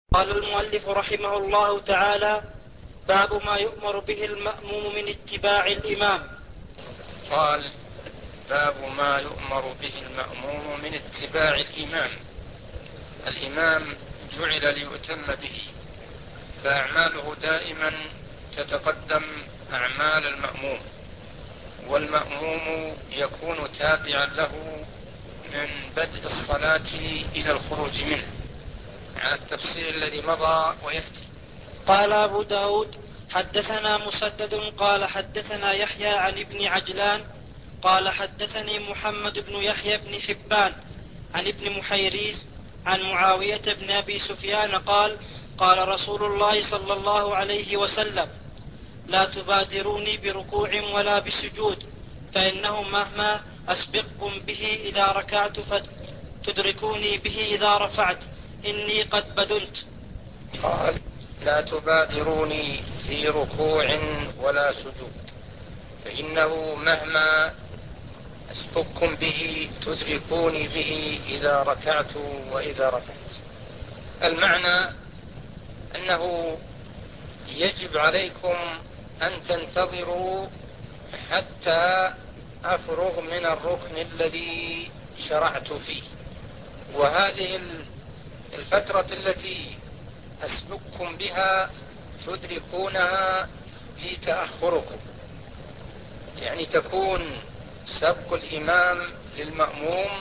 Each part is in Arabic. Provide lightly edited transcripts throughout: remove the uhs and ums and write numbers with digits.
قال المؤلف رحمه الله تعالى: باب ما يؤمر به المأموم من اتباع الإمام. قال: باب ما يؤمر به المأموم من اتباع الإمام. الإمام جعل ليؤتم به، فأعماله دائما تتقدم أعمال المأموم، والمأموم يكون تابعا له من بدء الصلاة إلى الخروج منه، على التفسير الذي مضى ويأتي. قال أبو داود: حدثنا مسدد قال حدثنا يحيى عن ابن عجلان قال حدثني محمد بن يحيى بن حبان عن ابن محيريز عن معاوية بن أبي سفيان قال: قال رسول الله صلى الله عليه وسلم: لا تبادروني بركوع ولا بسجود، فإنه مهما أسبقكم به إذا ركعت فتدركوني به إذا رفعت، إني قد بدنت. قال: لا تبادروني في ركوع ولا سجود، فإنه مهما أسبقكم به تدركوني به إذا ركعت وإذا رفعت. المعنى أنه يجب عليكم أن تنتظروا حتى أفرغ من الركن الذي شرعت فيه، وهذه الفترة التي أسبقكم بها تدركونها في تأخركم، يعني تكون سبق الإمام للمأموم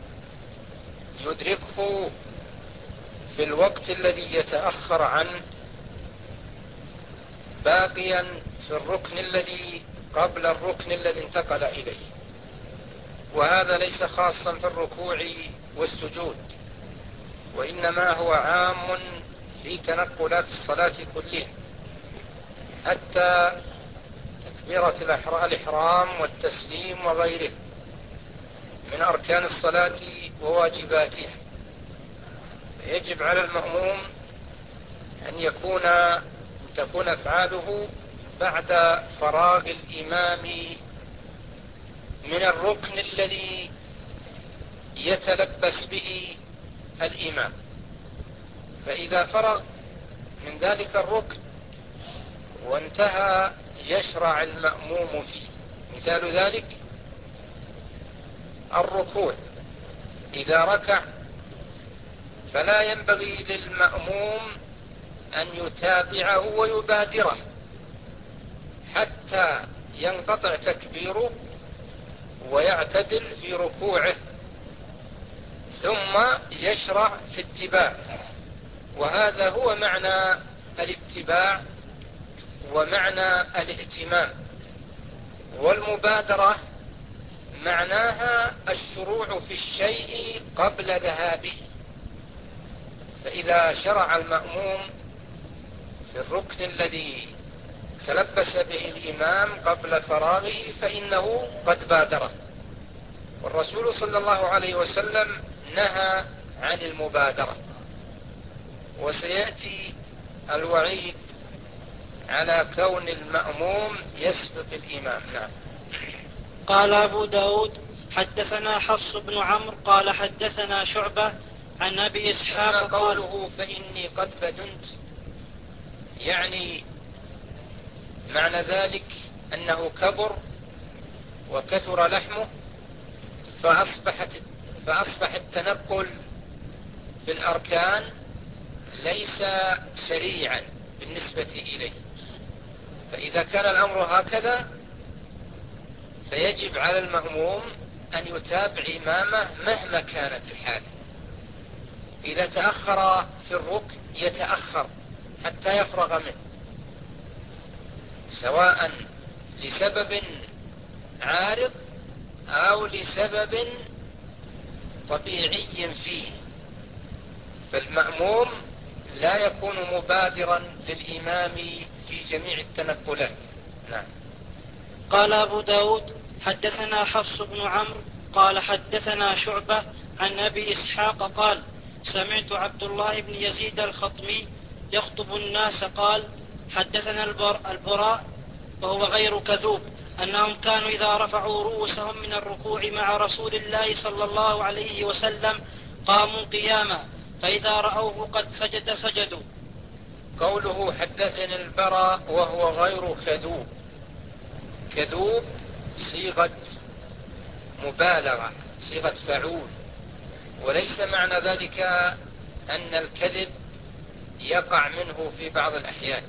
يدركه في الوقت الذي يتأخر عنه، باقيا في الركن الذي قبل الركن الذي انتقل إليه. وهذا ليس خاصا في الركوع والسجود، وإنما هو عام في تنقلات الصلاة كلها، حتى تكبيرة الإحرام والتسليم وغيره من أركان الصلاة وواجباتها. يجب على المأموم أن تكون أفعاله بعد فراغ الإمام من الركن الذي يتلبس به الإمام، فإذا فرغ من ذلك الركن وانتهى يشرع المأموم فيه. مثال ذلك الركوع، إذا ركع فلا ينبغي للمأموم أن يتابعه ويبادره حتى ينقطع تكبيره ويعتدل في ركوعه، ثم يشرع في اتباع. وهذا هو معنى الاتباع ومعنى الائتمام. والمبادرة معناها الشروع في الشيء قبل ذهابه، فإذا شرع المأموم في الركن الذي تلبس به الإمام قبل فراغه فإنه قد بادره. والرسول صلى الله عليه وسلم نهى عن المبادرة، وسيأتي الوعيد على كون المأموم يسبق الإمام. نعم. قال أبو داود: حدثنا حفص بن عمرو قال حدثنا شعبة عن أبي إسحاق قوله فإني قد بدنت، يعني معنى ذلك أنه كبر وكثر لحمه، فأصبح التنقل في الأركان ليس سريعا بالنسبة إليه. فإذا كان الأمر هكذا فيجب على المأموم أن يتابع إمامه مهما كانت الحال. إذا تأخر في الركن يتأخر حتى يفرغ منه، سواء لسبب عارض أو لسبب طبيعي فيه. فالمأموم لا يكون مبادرا للإمام في جميع التنقلات. نعم. قال أبو داود: حدثنا حفص بن عمرو قال حدثنا شعبة عن أبي إسحاق قال: سمعت عبد الله بن يزيد الخطمي يخطب الناس قال: حدثنا البراء وهو غير كذوب أنهم كانوا إذا رفعوا رؤوسهم من الركوع مع رسول الله صلى الله عليه وسلم قاموا قياما، فإذا رأوه قد سجد سجدوا. قوله حدثني البراء وهو غير كذوب، كذوب صيغة مبالغة، صيغة فعول، وليس معنى ذلك أن الكذب يقع منه في بعض الأحيان،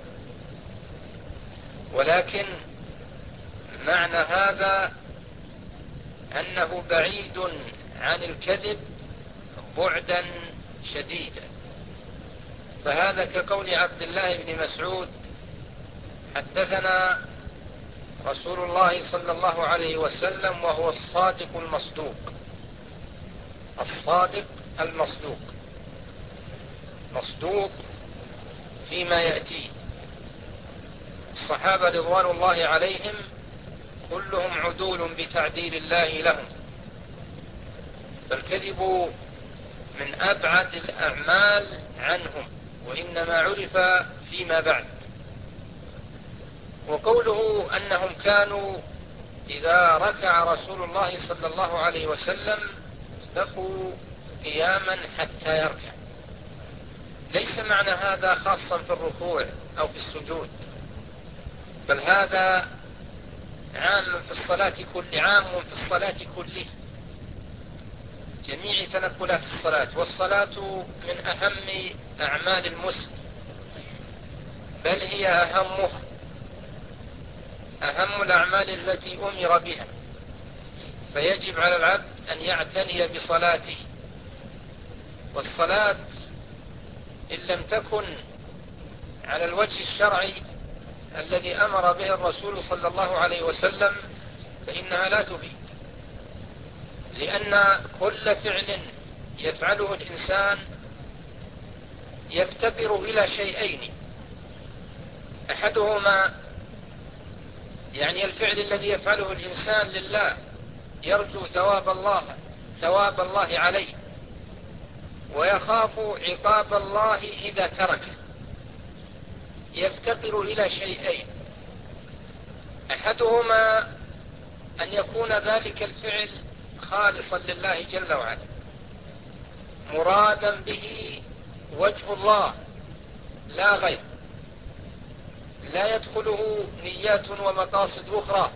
ولكن معنى هذا أنه بعيد عن الكذب بعدا شديدا. فهذا كقول عبد الله بن مسعود حدثنا رسول الله صلى الله عليه وسلم وهو الصادق المصدوق، الصادق المصدوق، مصدوق فيما يأتي. الصحابة رضوان الله عليهم كلهم عدول بتعديل الله لهم، فالكذب من أبعد الأعمال عنهم، وإنما عرف فيما بعد. وقوله أنهم كانوا إذا ركع رسول الله صلى الله عليه وسلم بقوا قياما حتى يركع، ليس معنى هذا خاصا في الركوع أو في السجود، بل هذا عام في الصلاة كلها، جميع تنقلات الصلاة. والصلاة من أهم أعمال المسلم، بل هي أهم الأعمال التي أمر بها، فيجب على العبد أن يعتني بصلاته. والصلاة إن لم تكن على الوجه الشرعي الذي أمر به الرسول صلى الله عليه وسلم فإنها لا تفيد، لأن كل فعل يفعله الإنسان يفتقر إلى شيئين: أحدهما يعني الفعل الذي يفعله الإنسان لله يرجو ثواب الله عليه، ويخاف عقاب الله إذا تركه. يفتقر إلى شيئين: أحدهما أن يكون ذلك الفعل خالصا لله جل وعلا، مرادا به وجه الله لا غير، لا يدخله نيات ومقاصد أخرى،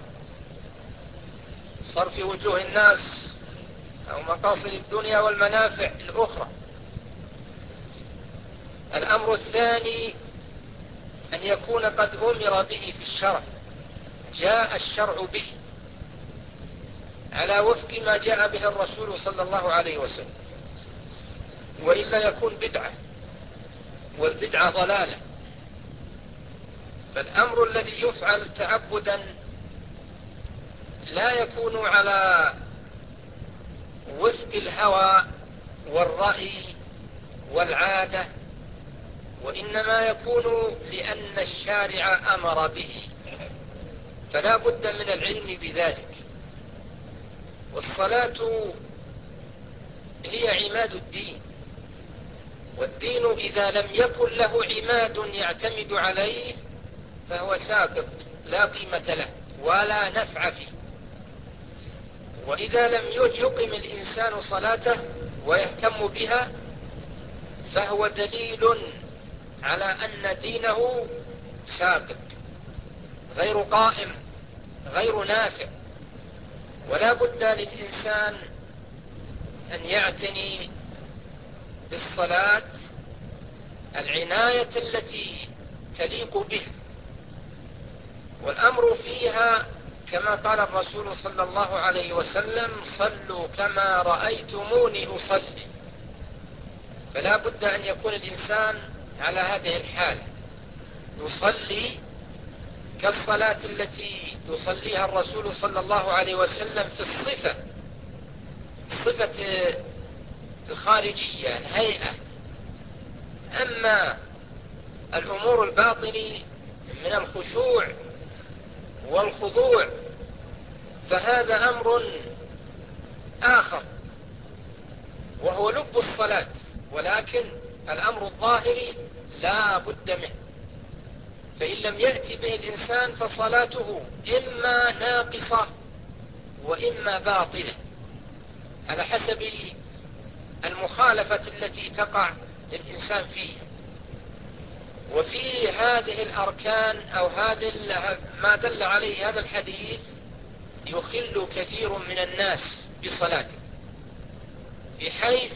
صرف وجوه الناس أو مقاصد الدنيا والمنافع الأخرى. الأمر الثاني أن يكون قد أمر به في الشرع، جاء الشرع به على وفق ما جاء به الرسول صلى الله عليه وسلم، وإلا يكون بدعة، والبدعة ضلالة. فالأمر الذي يفعل تعبدا لا يكون على وفق الهوى والرأي والعادة، وإنما يكون لأن الشارع أمر به، فلا بد من العلم بذلك. والصلاة هي عماد الدين، والدين إذا لم يكن له عماد يعتمد عليه فهو ساقط لا قيمة له ولا نفع فيه. وإذا لم يقم الإنسان صلاته ويهتم بها فهو دليل على أن دينه ساقط غير قائم غير نافع. ولا بد للإنسان أن يعتني بالصلاة العناية التي تليق به، والأمر فيها كما قال الرسول صلى الله عليه وسلم: صلوا كما رأيتموني أصلي. فلا بد أن يكون الإنسان على هذه الحالة، يصلي كالصلاة التي يصليها الرسول صلى الله عليه وسلم في الصفة الخارجية الهيئة. أما الأمور الباطنة من الخشوع والخضوع فهذا أمر آخر وهو لب الصلاة، ولكن الأمر الظاهري لا بد منه. فإن لم يأتي به الإنسان فصلاته إما ناقصة وإما باطلة على حسب المخالفة التي تقع للإنسان فيه. وفي هذه الأركان أو ما دل عليه هذا الحديث يخل كثير من الناس بصلاته، بحيث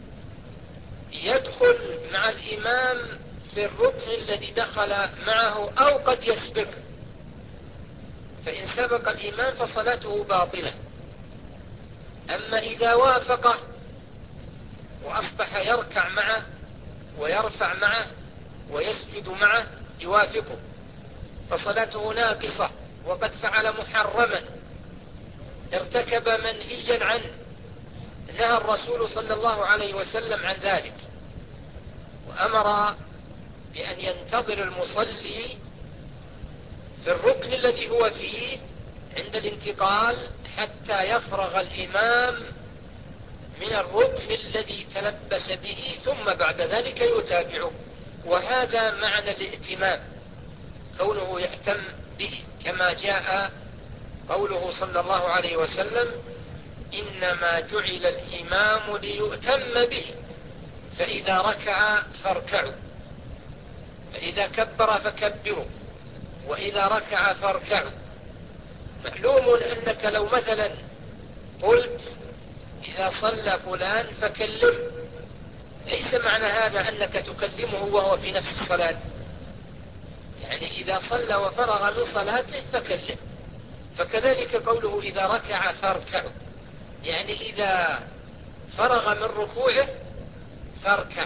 يدخل مع الإمام في الركن الذي دخل معه أو قد يسبق، فإن سبق الإمام فصلاته باطلة. أما إذا وافقه وأصبح يركع معه ويرفع معه ويسجد معه يوافقه فصلاته ناقصة، وقد فعل محرما ارتكب منهيا عنه، نهى الرسول صلى الله عليه وسلم عن ذلك، وأمر بأن ينتظر المصلي في الركن الذي هو فيه عند الانتقال حتى يفرغ الإمام من الركن الذي تلبس به، ثم بعد ذلك يتابعه. وهذا معنى الائتمام، كونه يأتم به، كما جاء قوله صلى الله عليه وسلم: إنما جعل الإمام ليؤتم به، فإذا ركع فاركعوا، فإذا كبر فكبروا، وإذا ركع فاركعوا. معلوم أنك لو مثلا قلت إذا صلى فلان فكلم، ليس معنى هذا أنك تكلمه وهو في نفس الصلاة، يعني إذا صلى وفرغ من صلاته فكلم. فكذلك قوله إذا ركع فاركعوا، يعني إذا فرغ من ركوعه فاركع.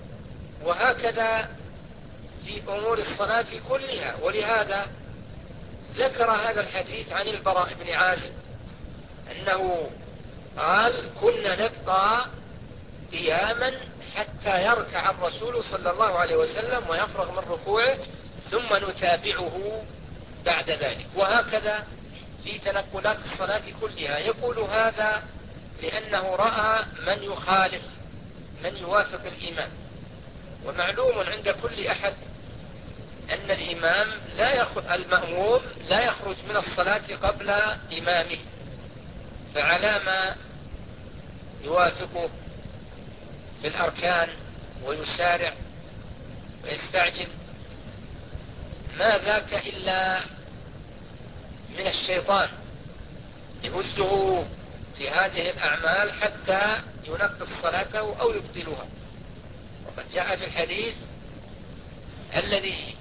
وهكذا في أمور الصلاة كلها. ولهذا ذكر هذا الحديث عن البراء بن عازب أنه قال: كنا نبقى قياما حتى يركع الرسول صلى الله عليه وسلم ويفرغ من ركوعه ثم نتابعه بعد ذلك. وهكذا في تنقلات الصلاة كلها يقول هذا لأنه رأى من يخالف، من يوافق الإمام. ومعلوم عند كل أحد أن المأموم لا يخرج من الصلاة قبل إمامه، فعلى ما يوافقه في الأركان ويسارع ويستعجل، ما ذاك إلا من الشيطان يهزه لهذه الأعمال حتى ينقص صلاته أو يبطلها. وقد جاء في الحديث: الذي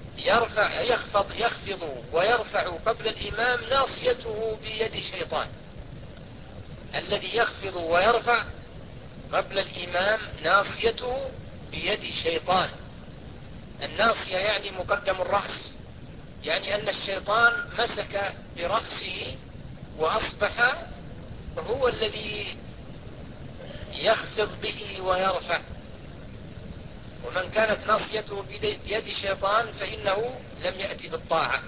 يخفض ويرفع قبل الإمام ناصيته بيد شيطان. الذي يخفض ويرفع قبل الإمام ناصيته بيد شيطان. الناصية يعني مقدم الرأس، يعني أن الشيطان مسك برأسه وأصبح هو الذي يخفض به ويرفع. ومن كانت ناصيته بيد شيطان فإنه لم يأتي بالطاعة،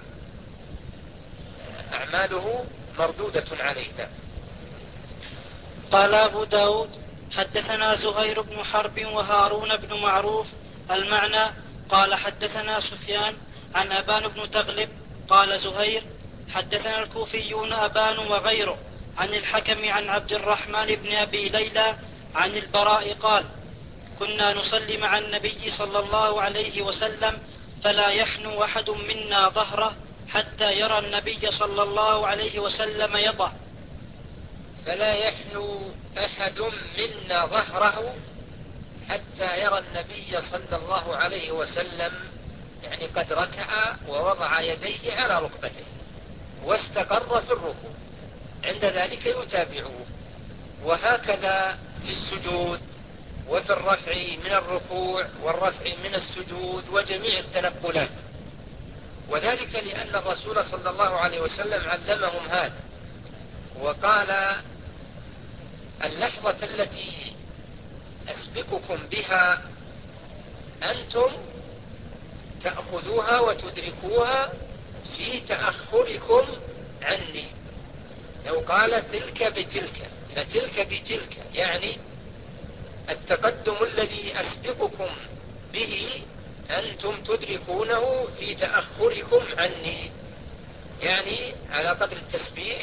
أعماله مردودة عليه. قال أبو داود: حدثنا زهير بن حرب وهارون بن معروف. المعنى: قال حدثنا سفيان عن أبان بن تغلب. قال زهير: حدثنا الكوفيون أبان وغيره عن الحكم عن عبد الرحمن بن أبي ليلى عن البراء قال: كنا نصلي مع النبي صلى الله عليه وسلم فلا يحنو أحد منا ظهره حتى يرى النبي صلى الله عليه وسلم يضع. فلا يحنو أحد منا ظهره حتى يرى النبي صلى الله عليه وسلم، يعني قد ركع ووضع يديه على ركبته واستقر في الركوع، عند ذلك يتابعه. وهكذا في السجود وفي الرفع من الركوع والرفع من السجود وجميع التنقلات. وذلك لأن الرسول صلى الله عليه وسلم علمهم هذا، وقال: اللحظة التي أسبقكم بها أنتم تأخذوها وتدركوها في تأخركم عني. لو قال تلك بتلك فتلك بتلك، يعني التقدم الذي أسبقكم به أنتم تدركونه في تأخركم عني، يعني على قدر التسبيح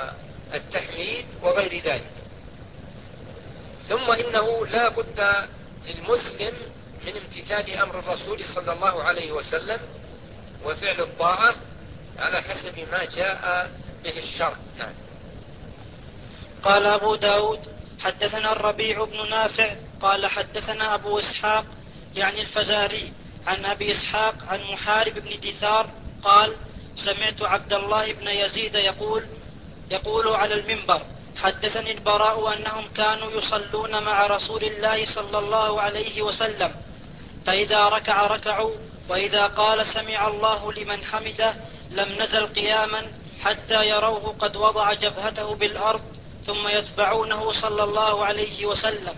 والتحميد وغير ذلك. ثم إنه لا بد للمسلم من امتثال أمر الرسول صلى الله عليه وسلم وفعل الطاعة على حسب ما جاء به الشرع. نعم. قال أبو داود حدثنا الربيع بن نافع قال حدثنا أبو إسحاق يعني الفزاري عن أبي إسحاق عن محارب بن دثار قال سمعت عبد الله بن يزيد يقول على المنبر حدثني البراء أنهم كانوا يصلون مع رسول الله صلى الله عليه وسلم فإذا ركع ركعوا وإذا قال سمع الله لمن حمده لم نزل قياما حتى يروه قد وضع جبهته بالأرض ثم يتبعونه صلى الله عليه وسلم.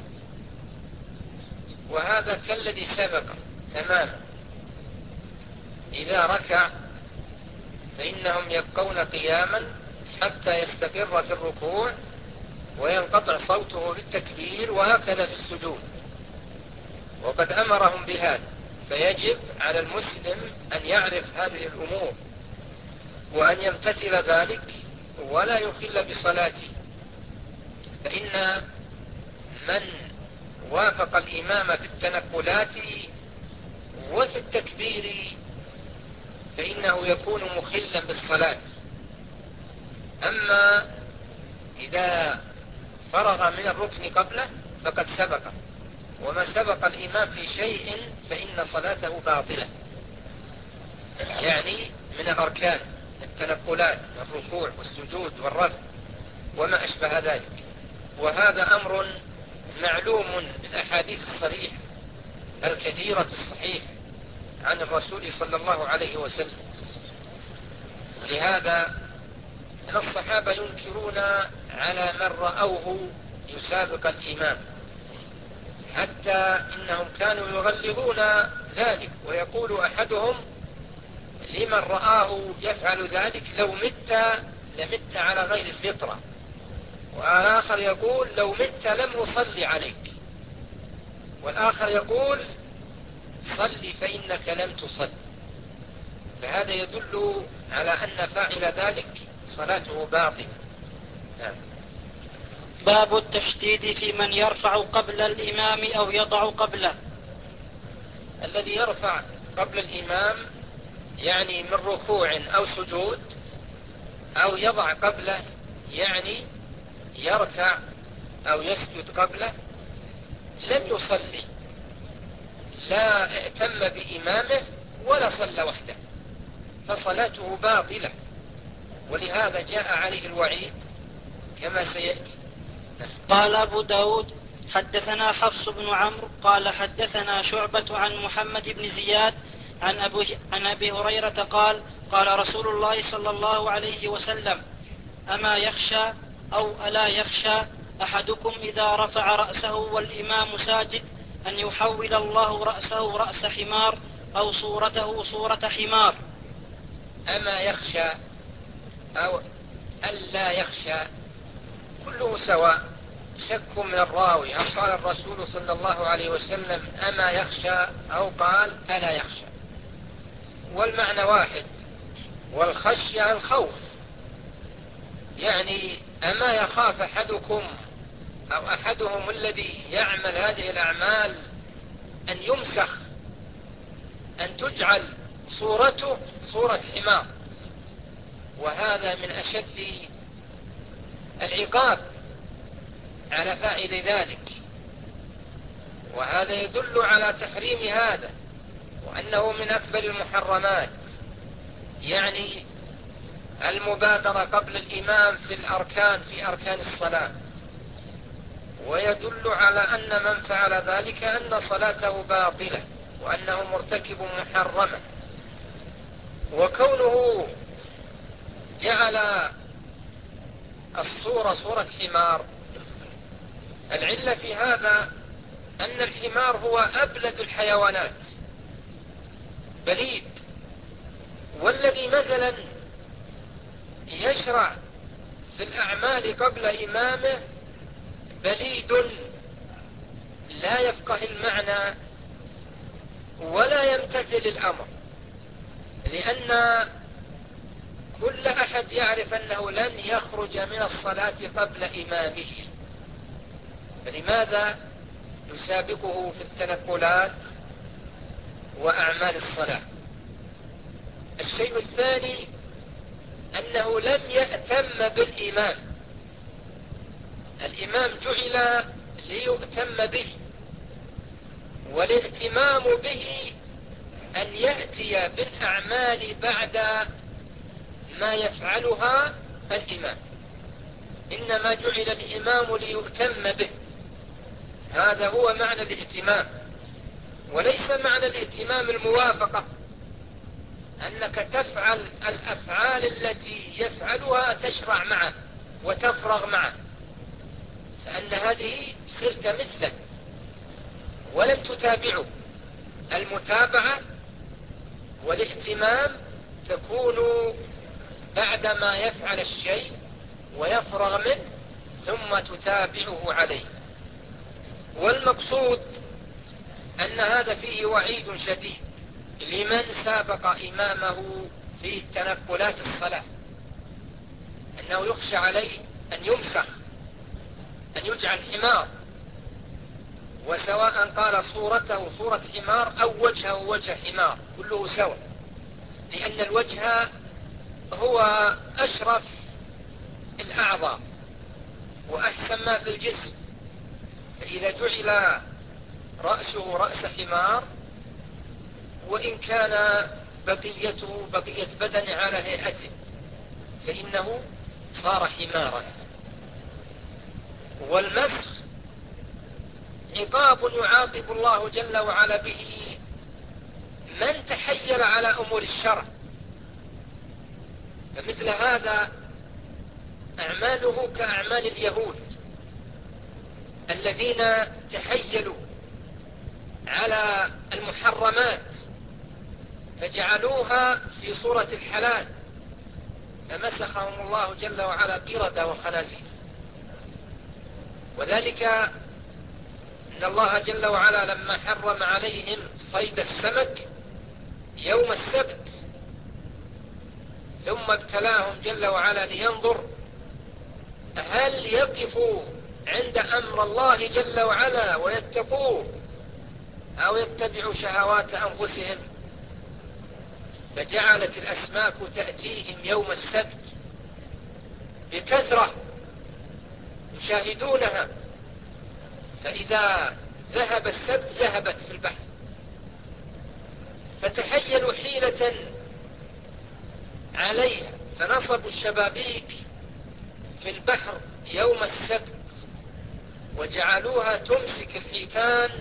وهذا كالذي سبق تماما، إذا ركع فإنهم يبقون قياما حتى يستقر في الركوع وينقطع صوته بالتكبير، وهكذا في السجود، وقد أمرهم بهذا. فيجب على المسلم أن يعرف هذه الأمور وأن يمتثل ذلك ولا يخل بصلاته، فإن من وافق الإمام في التنقلات وفي التكبير فإنه يكون مخلا بالصلاة. أما إذا فرغ من الركن قبله فقد سبق، وما سبق الإمام في شيء فإن صلاته باطلة، يعني من الأركان التنقلات الركوع والسجود والرفع وما أشبه ذلك. وهذا أمر معلوم بالأحاديث الصريحة الكثيرة الصحيحة عن الرسول صلى الله عليه وسلم. لهذا أن الصحابة ينكرون على من رأوه يسابق الإمام، حتى إنهم كانوا يغلظون ذلك، ويقول أحدهم لمن رآه يفعل ذلك لو مت لمت على غير الفطرة، والآخر يقول لو مت لم أصلي عليك، والآخر يقول صل فإنك لم تصل. فهذا يدل على أن فاعل ذلك صلاته باطلة. نعم. باب التشديد في من يرفع قبل الإمام أو يضع قبله. الذي يرفع قبل الإمام يعني من ركوع أو سجود، أو يضع قبله يعني يركع أو يسجد قبله، لم يصلي، لا اعتم بإمامه ولا صلى وحده، فصلاته باطلة، ولهذا جاء عليه الوعيد كما سيأتي. قال أبو داود حدثنا حفص بن عمرو قال حدثنا شعبة عن محمد بن زياد عن أبي هريرة قال قال رسول الله صلى الله عليه وسلم أما يخشى أو ألا يخشى أحدكم إذا رفع رأسه والإمام ساجد أن يحول الله رأسه رأس حمار أو صورته صورة حمار. أما يخشى أو ألا يخشى كله سواء، شك من الراوي هل قال الرسول صلى الله عليه وسلم أما يخشى أو قال ألا يخشى، والمعنى واحد، والخشية الخوف، يعني أما يخاف أحدكم أو أحدهم الذي يعمل هذه الأعمال أن يمسخ، أن تجعل صورته صورة حمار، وهذا من أشد العقاب على فاعل ذلك، وهذا يدل على تحريم هذا، وأنه من أكبر المحرمات، يعني المبادرة قبل الإمام في الأركان في أركان الصلاة، ويدل على أن من فعل ذلك أن صلاته باطلة وأنه مرتكب محرمة. وكونه جعل الصورة صورة حمار، العلة في هذا أن الحمار هو أبلد الحيوانات، بليد، والذي مثلا يشرع في الأعمال قبل إمامه بليد لا يفقه المعنى ولا يمتثل الأمر، لأن كل أحد يعرف أنه لن يخرج من الصلاة قبل إمامه، فلماذا يسابقه في التنقلات وأعمال الصلاة. الشيء الثاني أنه لم يأتم بالإمام. الإمام جعل ليؤتم به، والائتمام به أن يأتي بالأعمال بعد ما يفعلها الإمام. إنما جعل الإمام ليؤتم به، هذا هو معنى الائتمام، وليس معنى الائتمام الموافقة، أنك تفعل الأفعال التي يفعلها تشرع معه وتفرغ معه، فأن هذه صرت مثله ولم تتابعه. المتابعة والائتمام تكون بعدما يفعل الشيء ويفرغ منه ثم تتابعه عليه. والمقصود أن هذا فيه وعيد شديد لمن سابق إمامه في تنقلات الصلاة، أنه يخشى عليه أن يمسخ، أن يجعل حمار، وسواء قال صورته صورة حمار أو وجهه وجه حمار كله سواء، لأن الوجه هو أشرف الأعضاء وأحسن ما في الجسم، فإذا جعل رأسه رأس حمار وإن كان بقيته بقية بدن على هيئته فإنه صار حمارا. والمسخ عقاب يعاقب الله جل وعلا به من تحيل على أمور الشرع، فمثل هذا أعماله كأعمال اليهود الذين تحيلوا على المحرمات فجعلوها في صورة الحلال، فمسخهم الله جل وعلا قردة وخنازير. وذلك أن الله جل وعلا لما حرم عليهم صيد السمك يوم السبت ثم ابتلاهم جل وعلا لينظر هل يقفوا عند أمر الله جل وعلا ويتقوه أو يتبعوا شهوات أنفسهم، فجعلت الأسماك تأتيهم يوم السبت بكثرة يشاهدونها، فإذا ذهب السبت ذهبت في البحر، فتحيلوا حيلة عليها فنصبوا الشبابيك في البحر يوم السبت وجعلوها تمسك الحيتان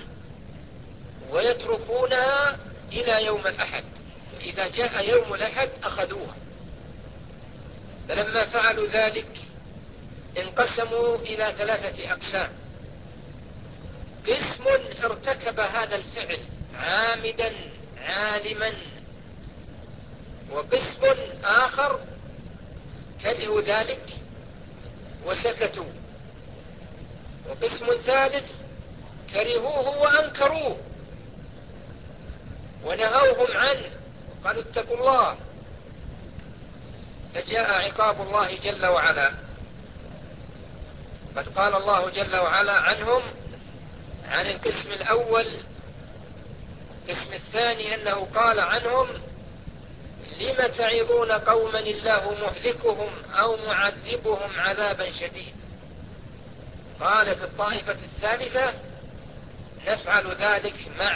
ويتركونها إلى يوم الأحد، إذا جاء يوم الأحد أخذوها. فلما فعلوا ذلك انقسموا إلى 3 أقسام: قسم ارتكب هذا الفعل عامدا عالما، وقسم آخر كرهوا ذلك وسكتوا، وقسم ثالث كرهوه وأنكروه ونهوهم عنه قالوا اتقوا الله، فجاء عقاب الله جل وعلا. قد قال الله جل وعلا عنهم عن القسم الأول. القسم الثاني أنه قال عنهم لم تعظون قوما الله مهلكهم أو معذبهم عذابا شديدا. قالت الطائفة الثالثة نفعل ذلك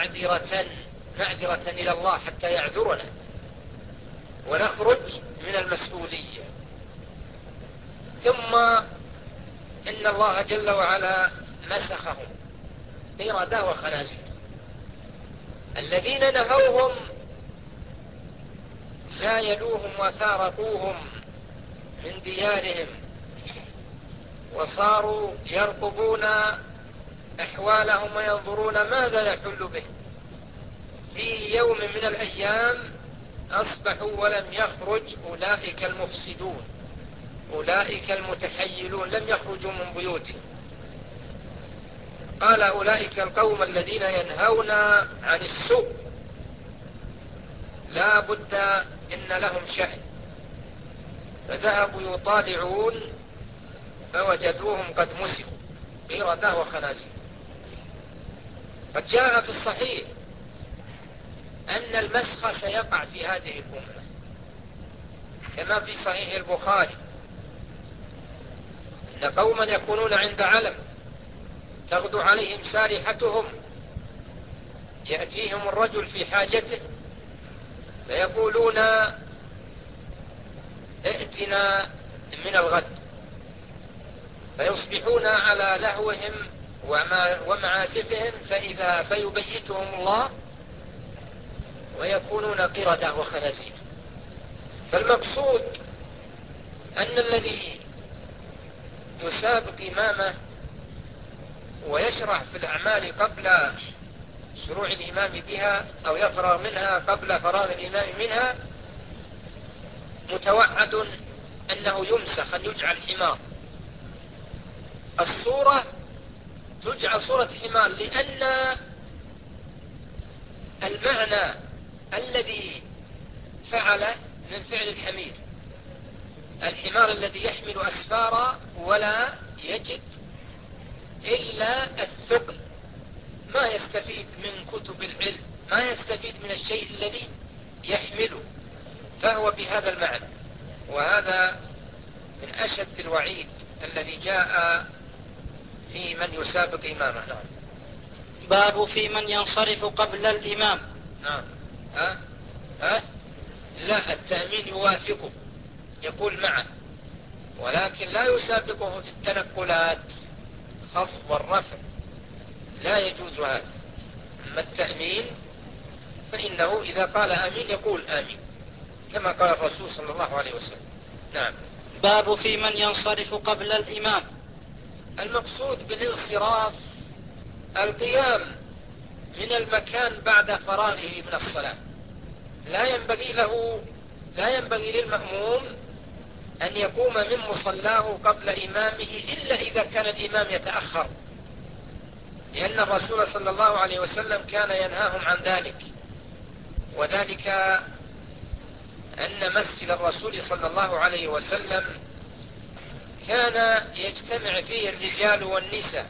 معذرة إلى الله حتى يعذرنا ونخرج من المسؤولية. ثم إن الله جل وعلا مسخهم قردة وخنازير. الذين نهوهم زايلوهم وفارقوهم من ديارهم وصاروا يرقبون أحوالهم وينظرون ماذا يحل به. في يوم من الأيام أصبحوا ولم يخرج أولئك المفسدون، أولئك المتحيلون لم يخرجوا من بيوتهم. قال أولئك القوم الذين ينهون عن السوء لا بد إن لهم شأن، فذهبوا يطالعون فوجدوهم قد مسخوا قردة وخنازير. قد جاء في الصحيح أن المسخ سيقع في هذه الأمة، كما في صحيح البخاري أن قوما يكونون عند علم تغدو عليهم سارحتهم، يأتيهم الرجل في حاجته فيقولون ائتنا من الغد، فيصبحون على لهوهم ومعازفهم فيبيتهم الله ويكونون قردة وخنازير. فالمقصود أن الذي يسابق إمامه ويشرع في الأعمال قبل شروع الإمام بها أو يفرغ منها قبل فراغ الإمام منها متوعد أنه يمسخ، أن يجعل حمار. الصورة تجعل صورة حمار لأن المعنى الذي فعله من فعل الحمير، الحمار الذي يحمل أسفارا ولا يجد إلا الثقل، ما يستفيد من كتب العلم، ما يستفيد من الشيء الذي يحمله، فهو بهذا المعنى. وهذا من أشد الوعيد الذي جاء في من يسابق إمامه. نعم. باب في من ينصرف قبل الإمام. نعم. لا، التأمين يوافقه، يقول معه، ولكن لا يسابقه في التنقلات، خفض والرفع لا يجوز هذا. أما التأمين فإنه إذا قال آمين يقول آمين كما قال الرسول صلى الله عليه وسلم. نعم. باب في من ينصرف قبل الإمام. المقصود بالانصراف القيام من المكان بعد فراغه من الصلاة. لا ينبغي للمأموم أن يقوم من مصلاه قبل إمامه إلا إذا كان الإمام يتأخر، لأن الرسول صلى الله عليه وسلم كان ينهاهم عن ذلك، وذلك أن مسجد الرسول صلى الله عليه وسلم كان يجتمع فيه الرجال والنساء،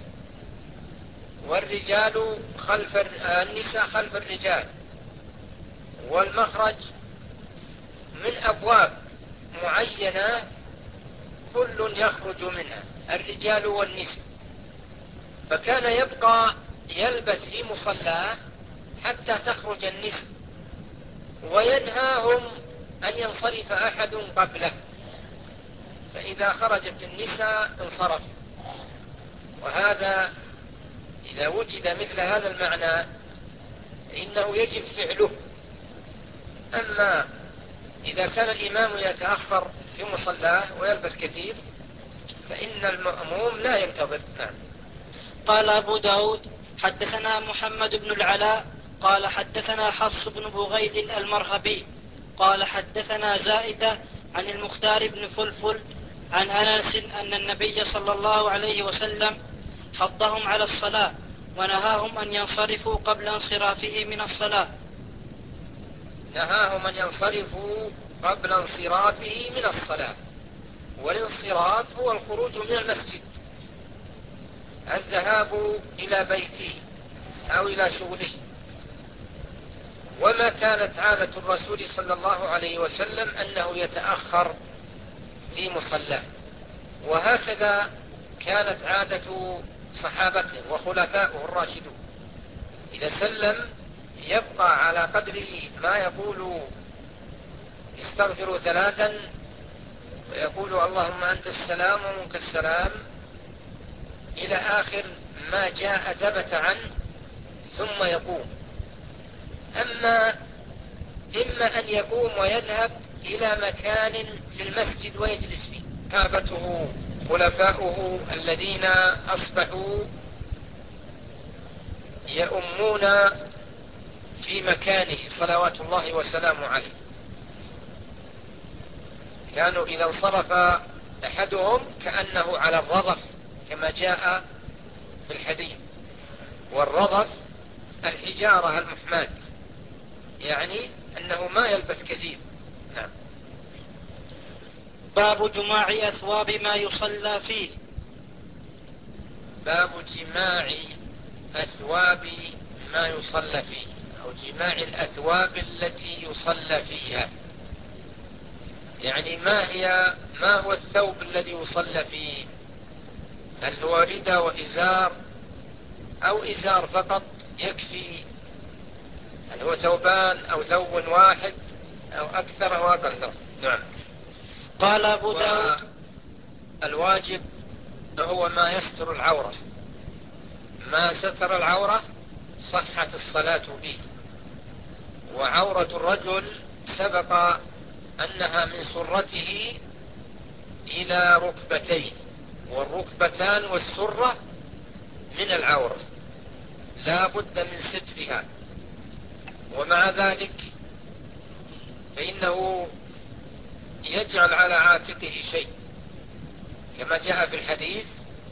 والرجال خلف النساء خلف الرجال، والمخرج من أبواب معينة كل يخرج منها الرجال والنساء، فكان يبقى يلبث في مصلاه حتى تخرج النساء، وينهاهم أن ينصرف أحد قبله، فإذا خرجت النساء انصرف. وهذا إذا وجد مثل هذا المعنى إنه يجب فعله. أما إذا كان الإمام يتأخر في مصلاه ويلبث كثير فإن المأموم لا ينتظر. نعم. قال أبو داود حدثنا محمد بن العلاء قال حدثنا حفص بن بغيل المرهبي قال حدثنا زائدة عن المختار بن فلفل عن أنس أن النبي صلى الله عليه وسلم حضهم على الصلاة ونهاهم أن ينصرفوا قبل انصرافه من الصلاة. نهاهم أن ينصرفوا قبل انصرافه من الصلاة، والانصراف هو الخروج من المسجد، الذهاب إلى بيته أو إلى شغله. وما كانت عادة الرسول صلى الله عليه وسلم أنه يتأخر في مصلاه، وهكذا كانت عادة صحابته وخلفائه الراشدون، إذا سلم يبقى على قدر ما يقول استغفروا 3 ويقول اللهم أنت السلام ومنك السلام إلى آخر ما جاء ثبت عنه ثم يقوم. إما أن يقوم ويذهب إلى مكان في المسجد ويجلس فيه. صحابته خلفاؤه الذين أصبحوا يؤمون في مكانه صلوات الله وسلامه عليه، كانوا إذا انصرف أحدهم كأنه على الرضف كما جاء في الحديث، والرضف الحجارة المحماة، يعني أنه ما يلبث كثير. نعم. باب جماع أثواب ما يصلى فيه. باب جماع أثواب ما يصلى فيه أو جماع الأثواب التي يصلى فيها. يعني ما هو الثوب الذي يصلى فيه؟ هل هو ردى وإزار أو إزار فقط يكفي؟ هل هو ثوبان أو ثوب واحد أو أكثر أو أقل؟ نعم. قال أبو داود الواجب هو ما يستر العورة، ما ستر العورة صحت الصلاة به. وعورة الرجل سبق أنها من سرته إلى ركبتيه، والركبتان والسرة من العورة لا بد من سترها. ومع ذلك فإنه يجعل على عاتقه شيء كما جاء في الحديث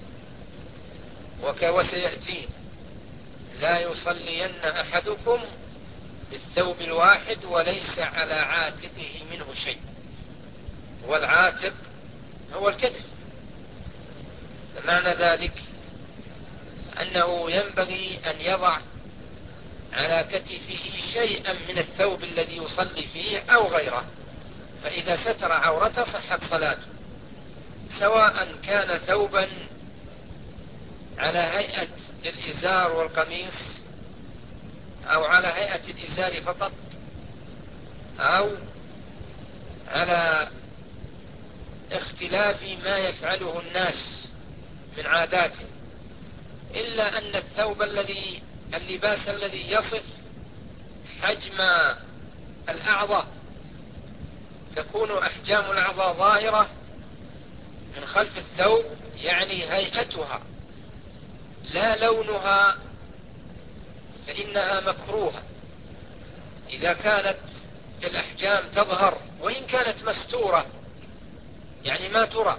وسيأتي: لا يصلين أحدكم بالثوب الواحد وليس على عاتقه منه شيء. والعاتق هو الكتف، فمعنى ذلك أنه ينبغي أن يضع على كتفه شيئا من الثوب الذي يصلي فيه أو غيره، فإذا ستر عورته صحت صلاته، سواء كان ثوبا على هيئة الإزار والقميص أو على هيئة الإزار فقط أو على اختلاف ما يفعله الناس من عاداته، إلا أن الثوب اللباس الذي يصف حجم الأعضاء، تكون أحجام الأعضاء ظاهرة من خلف الثوب، يعني هيئتها لا لونها، فإنها مكروهة إذا كانت الأحجام تظهر وإن كانت مستورة، يعني ما ترى،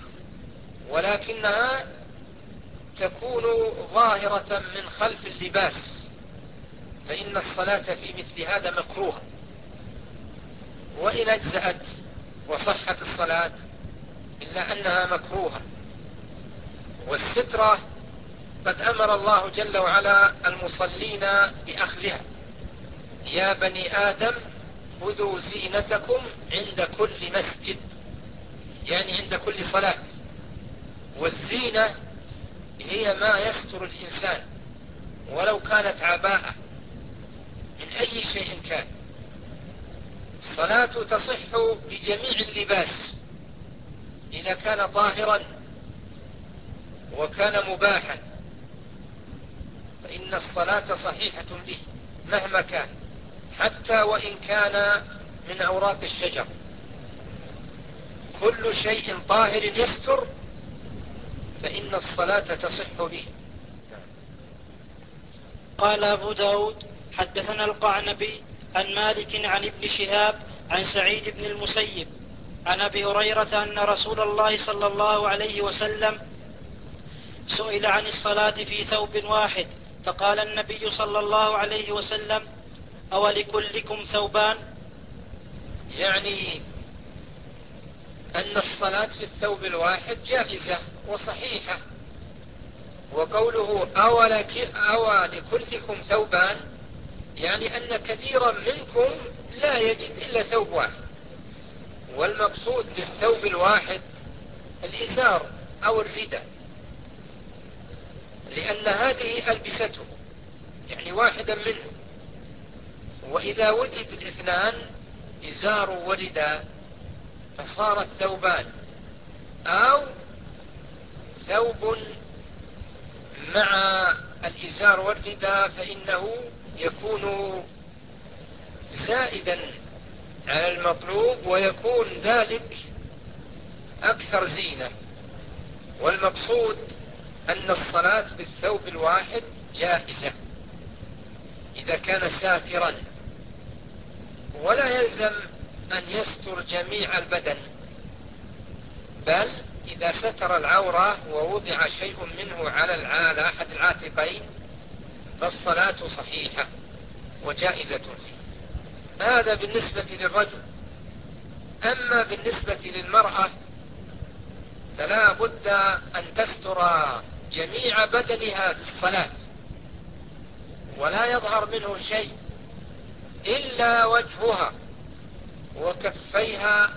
ولكنها تكون ظاهرة من خلف اللباس، فإن الصلاة في مثل هذا مكروهة. وإن أجزأت وصحت الصلاة إلا أنها مكروهة. والسترة قد أمر الله جل وعلا المصلين بأخذها: يا بني آدم خذوا زينتكم عند كل مسجد، يعني عند كل صلاة. والزينة هي ما يستر الإنسان ولو كانت عباءة من أي شيء كان. الصلاة تصح بجميع اللباس إذا كان ظاهرا وكان مباحا، فإن الصلاة صحيحة به مهما كان، حتى وإن كان من أوراق الشجر. كل شيء طاهر يستر فإن الصلاة تصح به. قال أبو داود حدثنا القعنبي عن مالك عن ابن شهاب عن سعيد بن المسيب عن أبي هريرة أن رسول الله صلى الله عليه وسلم سئل عن الصلاة في ثوب واحد، فقال النبي صلى الله عليه وسلم: أولكلكم ثوبان؟ يعني أن الصلاة في الثوب الواحد جائزة وصحيحة. وقوله أولكلكم ثوبان يعني أن كثيرا منكم لا يجد إلا ثوب واحد. والمقصود بالثوب الواحد الإزار أو الرداء، لأن هذه ألبسته، يعني واحدا منه. وإذا وجد الاثنان إزار ورداء فصار الثوبان، أو ثوب مع الإزار والرداء فإنه يكون زائدا على المطلوب ويكون ذلك أكثر زينة. والمقصود أن الصلاة بالثوب الواحد جائزة إذا كان ساترا، ولا يلزم أن يستر جميع البدن، بل إذا ستر العورة ووضع شيء منه على أحد العاتقين فالصلاة صحيحة وجائزة فيه. هذا بالنسبة للرجل. أما بالنسبة للمرأة فلا بد أن تستر جميع بدنها في الصلاة، ولا يظهر منه شيء إلا وجهها وكفيها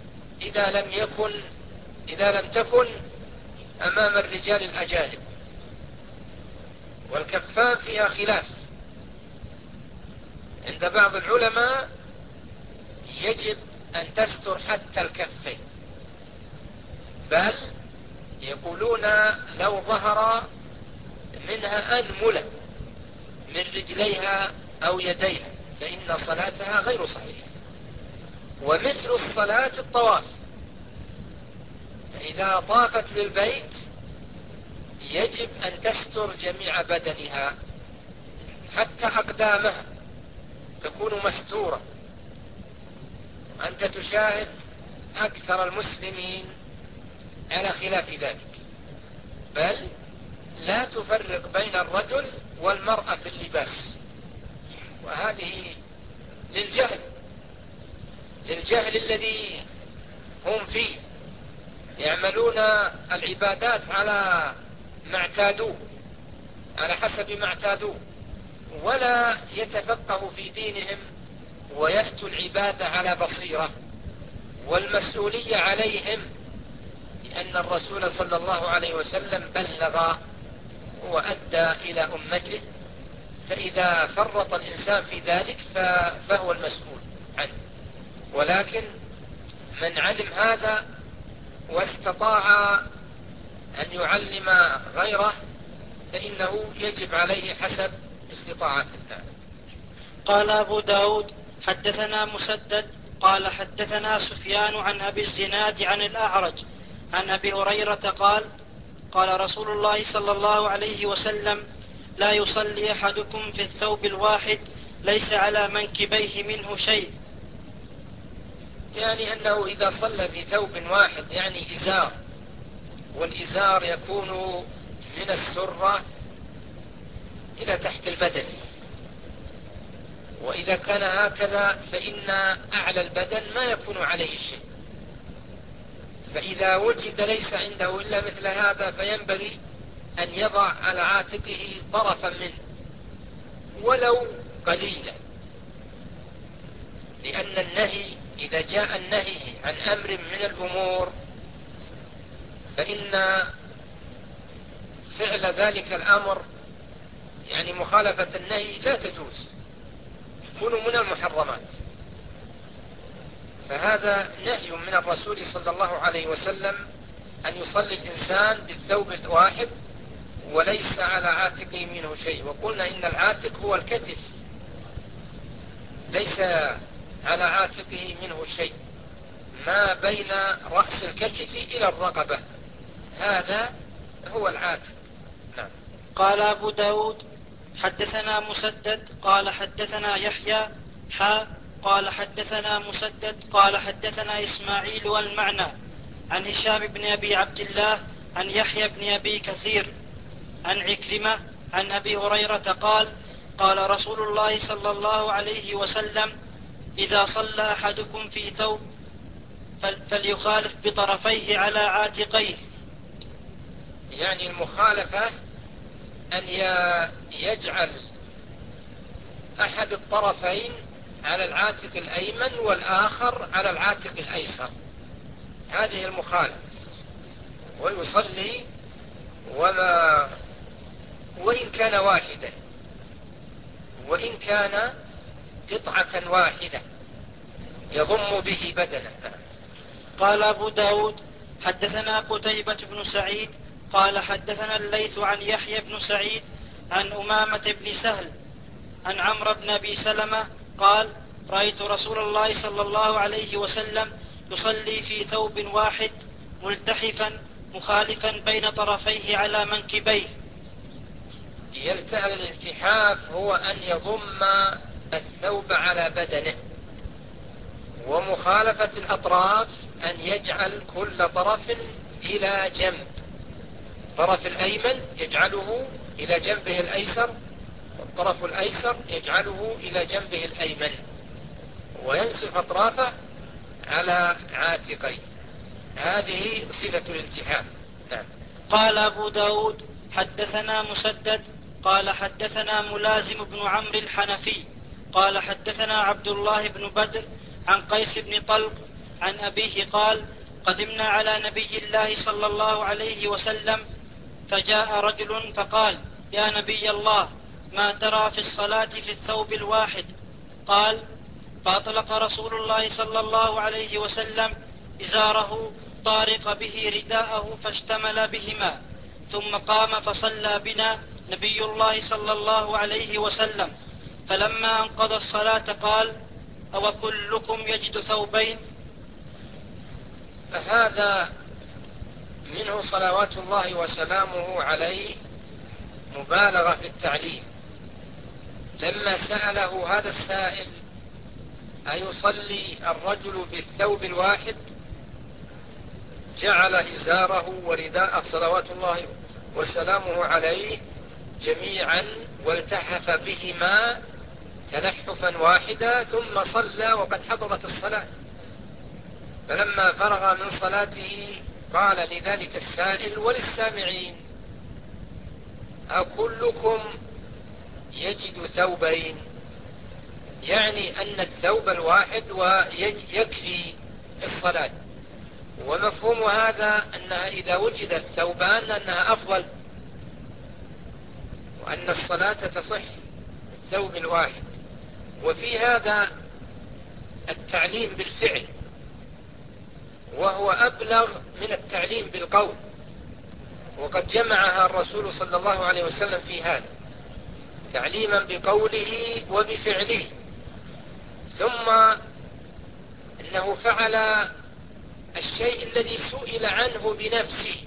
إذا لم تكن أمام الرجال الأجانب. والكفان فيها خلاف عند بعض العلماء، يجب أن تستر حتى الكفين، بل يقولون لو ظهر منها أنملة من رجليها أو يديها فإن صلاتها غير صحيحة. ومثل الصلاة الطواف، فإذا طافت للبيت يجب أن تستر جميع بدنها حتى أقدامها تكون مستورة. أنت تشاهد أكثر المسلمين على خلاف ذلك، بل لا تفرق بين الرجل والمرأة في اللباس، وهذه للجهل الذي هم فيه، يعملون العبادات على حسب ما اعتادوه، ولا يتفقهوا في دينهم ويأتوا العبادة على بصيرة. والمسؤولية عليهم، لأن الرسول صلى الله عليه وسلم بلغ وأدى إلى أمته، فإذا فرط الإنسان في ذلك فهو المسؤول عنه. ولكن من علم هذا واستطاع أن يعلم غيره فإنه يجب عليه حسب استطاعته. قال أبو داود حدثنا مسدد قال حدثنا سفيان عن أبي الزناد عن الأعرج عن أبي هريرة قال قال رسول الله صلى الله عليه وسلم لا يصلي أحدكم في الثوب الواحد ليس على منكبيه منه شيء. يعني أنه إذا صلى في ثوب واحد، يعني إزار، والإزار يكون من السرة إلى تحت البدن، وإذا كان هكذا فإن أعلى البدن ما يكون عليه شيء. فإذا وجد ليس عنده إلا مثل هذا فينبغي أن يضع على عاتقه طرفا منه ولو قليلا، لأن النهي إذا جاء النهي عن أمر من الأمور فإن فعل ذلك الأمر، يعني مخالفة النهي، لا تجوز، يكون من المحرمات. فهذا نهي من الرسول صلى الله عليه وسلم أن يصلي الإنسان بالثوب الواحد وليس على عاتقه منه شيء. وقلنا إن العاتق هو الكتف، ليس على عاتقه منه شيء، ما بين رأس الكتف إلى الرقبة، هذا هو العاتق. نعم. قال أبو داود حدثنا مسدد قال حدثنا يحيى قال حدثنا مسدد قال حدثنا إسماعيل والمعنى عن هشام بن أبي عبد الله عن يحيى بن أبي كثير عن عكرمة عن أبي هريرة قال قال رسول الله صلى الله عليه وسلم إذا صلى أحدكم في ثوب فليخالف بطرفيه على عاتقيه. يعني المخالفة أن يجعل أحد الطرفين على العاتق الأيمن والآخر على العاتق الأيسر، هذه المخالفة، ويصلي وإن كان واحدا، وإن كان قطعة واحدة يضم به بدنه. قال أبو داود حدثنا قتيبة بن سعيد قال حدثنا الليث عن يحيى بن سعيد عن أمامة بن سهل عن عمرو بن أبي سلمة قال رأيت رسول الله صلى الله عليه وسلم يصلي في ثوب واحد ملتحفا مخالفا بين طرفيه على منكبيه. الالتحاف هو أن يضم الثوب على بدنه، ومخالفة الأطراف أن يجعل كل طرف إلى جنب، الطرف الأيمن يجعله إلى جنبه الأيسر، والطرف الأيسر يجعله إلى جنبه الأيمن، وينسف أطرافه على عاتقيه، هذه صفة الالتحاف. نعم. قال أبو داود حدثنا مسدد قال حدثنا ملازم بن عمرو الحنفي قال حدثنا عبد الله بن بدر عن قيس بن طلق عن أبيه قال قدمنا على نبي الله صلى الله عليه وسلم فجاء رجل فقال يا نبي الله ما ترى في الصلاة في الثوب الواحد؟ قال فأطلق رسول الله صلى الله عليه وسلم إزاره طارق به رداءه فاشتمل بهما ثم قام فصلى بنا نبي الله صلى الله عليه وسلم فلما أنقضى الصلاة قال أو كلكم يجد ثوبين؟ هذا منه صلوات الله وسلامه عليه مبالغة في التعليم. لما سأله هذا السائل أيصلي الرجل بالثوب الواحد جعل إزاره ورداءه صلوات الله وسلامه عليه جميعا والتحف بهما تلحفا واحدا ثم صلى وقد حضرت الصلاة. فلما فرغ من صلاته قال لذلك السائل وللسامعين أكلكم يجد ثوبين؟ يعني أن الثوب الواحد يكفي في الصلاة. ومفهوم هذا أنها إذا وجد الثوبان أنها أفضل، وأن الصلاة تصح بالثوب الواحد. وفي هذا التعليم بالفعل، وهو أبلغ من التعليم بالقول، وقد جمعها الرسول صلى الله عليه وسلم في هذا تعليما بقوله وبفعله. ثم إنه فعل الشيء الذي سئل عنه بنفسه،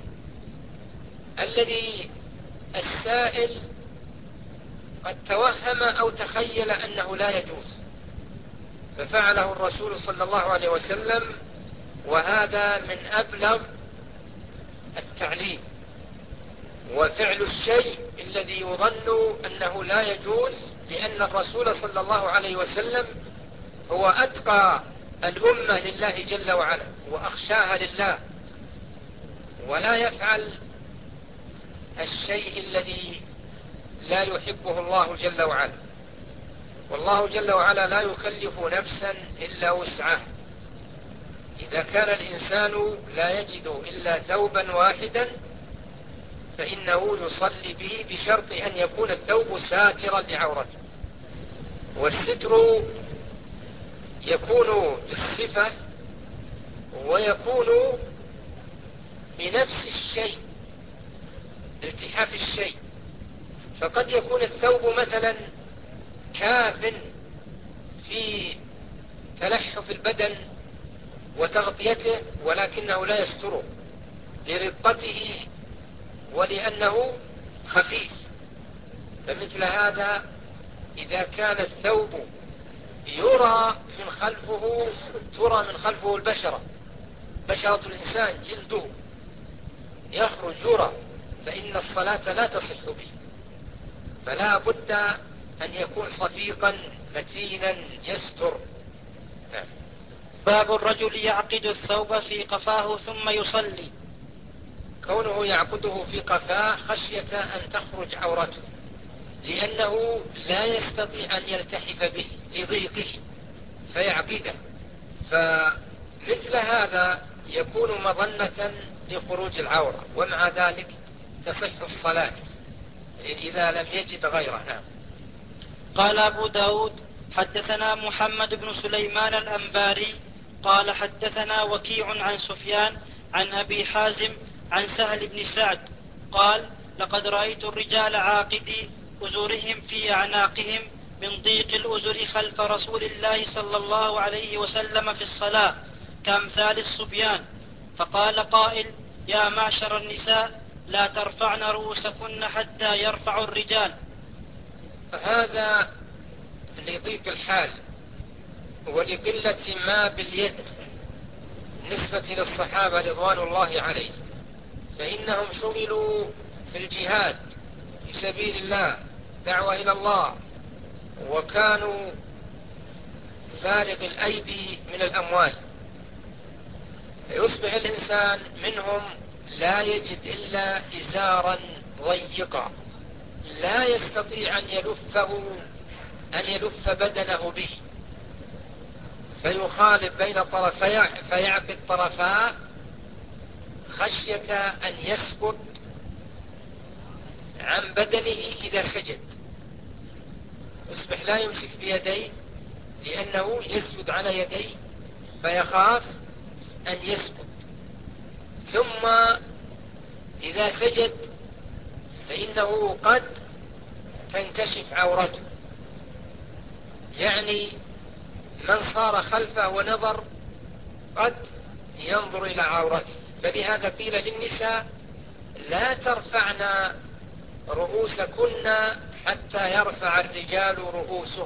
الذي السائل قد توهم أو تخيل أنه لا يجوز، ففعله الرسول صلى الله عليه وسلم، وهذا من أبلغ التعليم. وفعل الشيء الذي يظن أنه لا يجوز، لأن الرسول صلى الله عليه وسلم هو أتقى الأمة لله جل وعلا وأخشاها لله، ولا يفعل الشيء الذي لا يحبه الله جل وعلا. والله جل وعلا لا يكلف نفسا إلا وسعها. إذا كان الإنسان لا يجد إلا ثوبا واحدا فإنه يصلي به بشرط أن يكون الثوب ساترا لعورته. والستر يكون بالصفة ويكون بنفس الشيء، التحاف الشيء. فقد يكون الثوب مثلا كاف في تلحف البدن وتغطيته ولكنه لا يستره لرقته ولأنه خفيف. فمثل هذا إذا كان الثوب ترى من خلفه بشرة الإنسان جلده يخرج يرى، فإن الصلاة لا تصح به. فلا بد أن يكون صفيقا متينا يستر. نعم. باب الرجل يعقد الثوب في قفاه ثم يصلي. كونه يعقده في قفاه خشية أن تخرج عورته، لأنه لا يستطيع أن يلتحف به لضيقه فيعقده. فمثل هذا يكون مظنة لخروج العورة، ومع ذلك تصح الصلاة إذا لم يجد غيره. نعم. قال أبو داود حدثنا محمد بن سليمان الأنباري قال حدثنا وكيع عن سفيان عن أبي حازم عن سهل بن سعد قال لقد رأيت الرجال عاقدي أزرهم في أعناقهم من ضيق الأزر خلف رسول الله صلى الله عليه وسلم في الصلاة كأمثال الصبيان. فقال قائل يا معشر النساء لا ترفعن رؤوسكن حتى يرفع الرجال. هذا لضيق الحال ولقلة ما باليد نسبة للصحابة رضوان الله عليهم، فإنهم شغلوا في الجهاد في سبيل الله دعوة إلى الله، وكانوا فارغ الأيدي من الأموال، فيصبح الإنسان منهم لا يجد إلا إزارا ضيقا لا يستطيع أن يلف بدنه به، فيخالف بين فيعقد طرفاه خشية أن يسقط عن بدنه إذا سجد، يصبح لا يمسك بيديه لأنه يسجد على يديه فيخاف أن يسقط. ثم إذا سجد فإنه قد تنكشف عورته، يعني من صار خلفه ونظر قد ينظر إلى عورته. فلهذا قيل للنساء لا ترفعن رؤوسكن حتى يرفع الرجال رؤوسهم،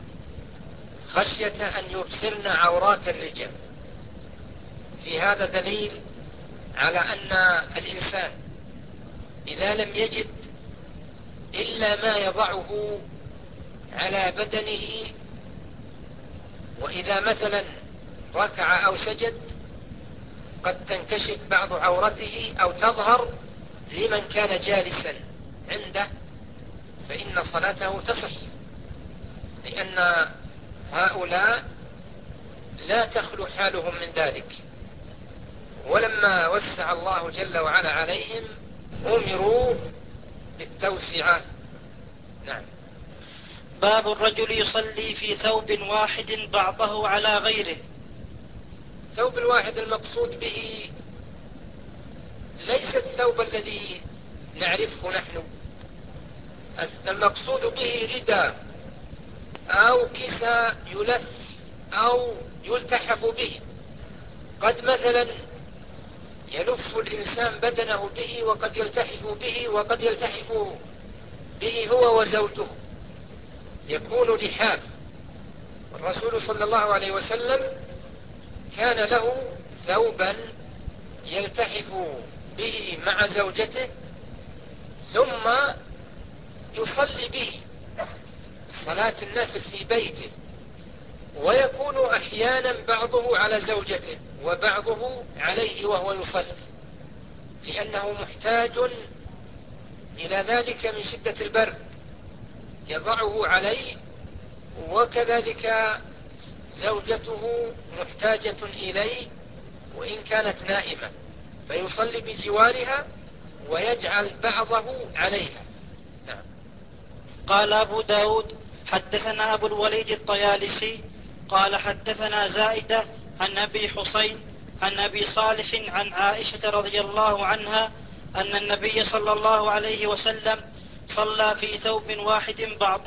خشية أن يبصرن عورات الرجال. في هذا دليل على أن الإنسان إذا لم يجد إلا ما يضعه على بدنه، وإذا مثلا ركع أو سجد قد تنكشف بعض عورته أو تظهر لمن كان جالسا عنده، فإن صلاته تصح، لأن هؤلاء لا تخلو حالهم من ذلك. ولما وسع الله جل وعلا عليهم أمروا بالتوسعة. نعم. باب الرجل يصلي في ثوب واحد بعضه على غيره. الثوب الواحد المقصود به ليس الثوب الذي نعرفه نحن، المقصود به رداء أو كساء يلف أو يلتحف به. قد مثلا يلف الإنسان بدنه به، وقد يلتحف به، وقد يلتحف به هو وزوجه، يكون لحاف. الرسول صلى الله عليه وسلم كان له ثوبا يلتحف به مع زوجته ثم يصلي به صلاة النفل في بيته، ويكون أحيانا بعضه على زوجته وبعضه عليه وهو يصلي، لأنه محتاج إلى ذلك من شدة البرد، يضعه عليه، وكذلك زوجته محتاجة إليه وإن كانت نائمة، فيصلي بجوارها ويجعل بعضه عليها. نعم. قال أبو داود حدثنا أبو الوليد الطيالسي قال حدثنا زائدة عن أبي حسين عن أبي صالح عن عائشة رضي الله عنها أن النبي صلى الله عليه وسلم صلى في ثوب واحد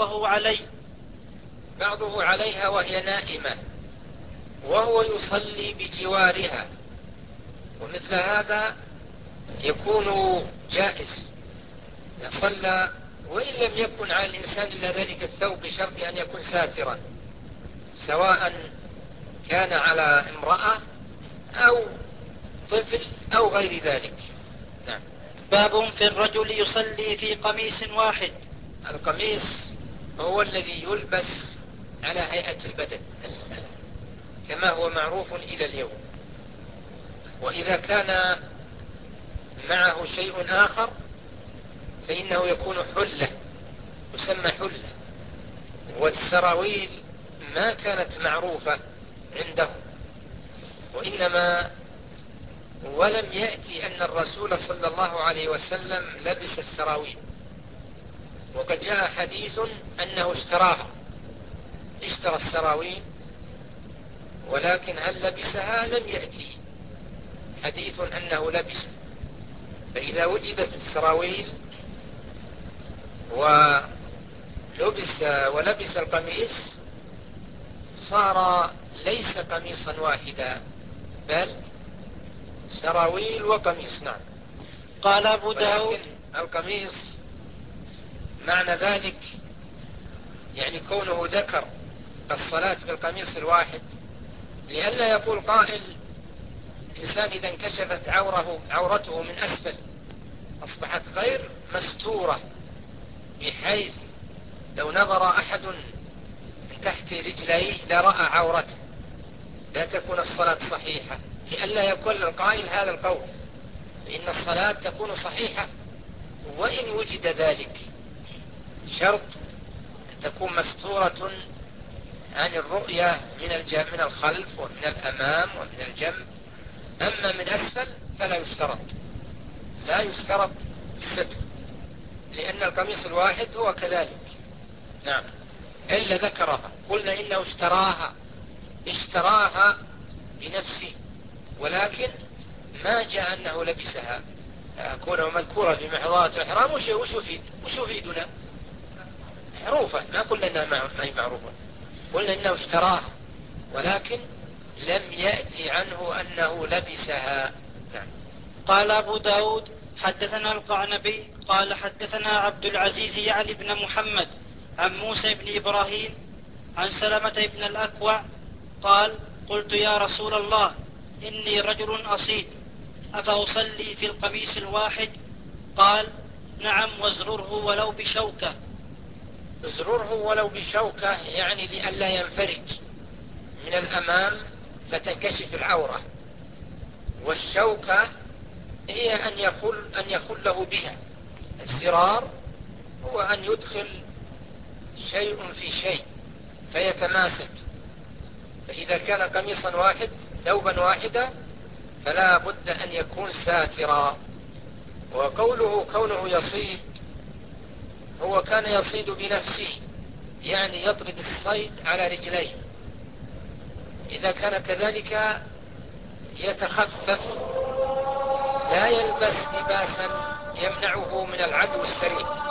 بعضه عليها وهي نائمة، وهو يصلي بجوارها، ومثل هذا يكون جائز يصلى وإن لم يكن على الإنسان إلا ذلك الثوب، بشرط أن يكون ساترا، سواء كان على امرأة أو طفل أو غير ذلك. نعم. باب في الرجل يصلي في قميص واحد. القميص هو الذي يلبس على هيئة البدن كما هو معروف إلى اليوم، وإذا كان معه شيء آخر فإنه يكون حلة، يسمى حلة. والسراويل ما كانت معروفة عنده، وإنما ولم يأتي أن الرسول صلى الله عليه وسلم لبس السراويل، وقد جاء حديث أنه اشتراها، اشترى السراويل، ولكن هل لبسها لم يأتي حديث أنه لبس. فإذا وجدت السراويل ولبس القميص صار ليس قميصا واحدا بل سراويل وقميص. نعم. قال أبو داود القميص معنى ذلك يعني كونه ذكر الصلاة بالقميص الواحد، لئلا يقول قائل الإنسان إذا انكشفت عورته من أسفل أصبحت غير مستورة، بحيث لو نظر أحد من تحت رجليه لرأى عورته، لا تكون الصلاة صحيحة. لئلا يقول القائل هذا القول، فإن الصلاة تكون صحيحة وإن وجد ذلك، شرط تكون مستورة عن الرؤية من الخلف ومن الأمام ومن الجنب. أما من أسفل فلا يشترط، لا يشترط الستر، لأن القميص الواحد هو كذلك. نعم، إلا ذكرها قلنا إنه اشتراها بنفسه، ولكن ما جاء أنه لبسها. كونه مذكورة في محظورات الإحرام وش يفيدنا؟ معروفة، ما قلنا إنها ما هي معروفة، قلنا إنه اشتراها ولكن لم يأتي عنه أنه لبسها. نعم. قال أبو داود حدثنا القعنبي قال حدثنا عبد العزيز يعني بن محمد عن موسى بن إبراهيم عن سلمة بن الأكوع قال قلت يا رسول الله إني رجل أصيد أفأصلي في القميص الواحد؟ قال نعم وازرره ولو بشوكة. ازرره ولو بشوكة يعني لئلا ينفرج من الأمام فتنكشف العورة، والشوكة هي أن يخله بها. الزرار هو أن يدخل شيء في شيء فيتماسك. فإذا كان قميصا واحد ثوبا واحدا فلا بد أن يكون ساترا. وقوله كونه يصيد، هو كان يصيد بنفسه، يعني يطرد الصيد على رجليه. إذا كان كذلك يتخفف، لا يلبس لباسا يمنعه من العدو السريع،